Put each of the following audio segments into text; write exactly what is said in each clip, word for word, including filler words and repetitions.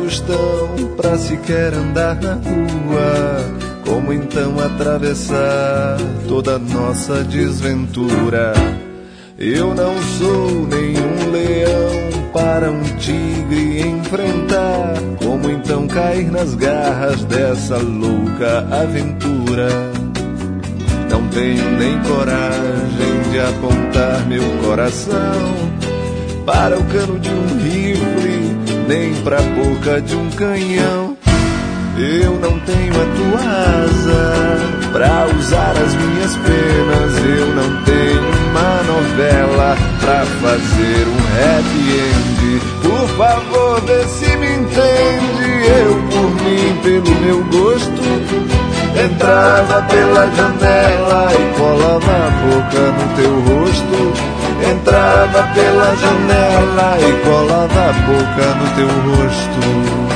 tostão pra sequer andar na rua. Como então atravessar toda a nossa desventura? Eu não sou nenhum leão para um tigre enfrentar. Como então cair nas garras dessa louca aventura? Não tenho nem coragem de apontar meu coração para o cano de um rifle, nem pra boca de um canhão. Eu não tenho a tua asa pra usar as minhas penas. Eu não tenho uma novela pra fazer um happy end. Por favor, vê se me entende. Eu, por mim, pelo meu gosto, entrava pela janela e colava a boca no teu rosto. Entrava pela janela e colava a boca no teu rosto.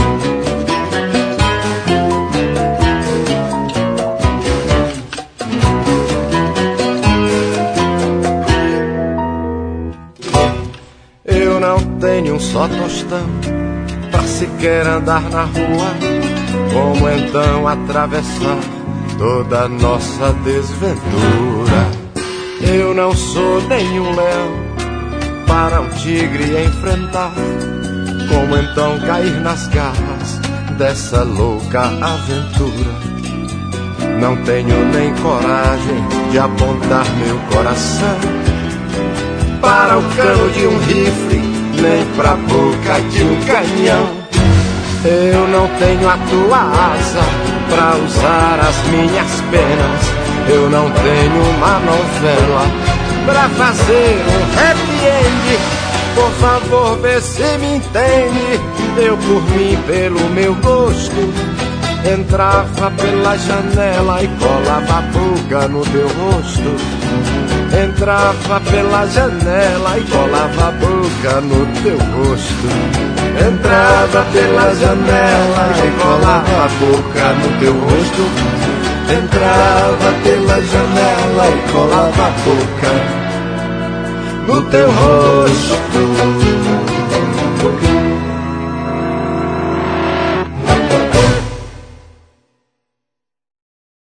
Eu não tenho um só tostão pra sequer andar na rua. Como então atravessar toda a nossa desventura? Eu não sou nenhum leão para um tigre enfrentar. Como então cair nas garras dessa louca aventura? Não tenho nem coragem de apontar meu coração para o cano de um rifle, nem pra boca de um canhão. Eu não tenho a tua asa pra usar as minhas penas. Eu não tenho uma novela pra fazer um happy end. Por favor, vê se me entende. Eu por mim, pelo meu gosto, entrava pela janela e colava a boca no teu rosto. Entrava pela janela e colava a boca no teu rosto. Entrava pela janela e colava a boca no teu rosto. Entrava pela janela e colava a boca no teu rosto.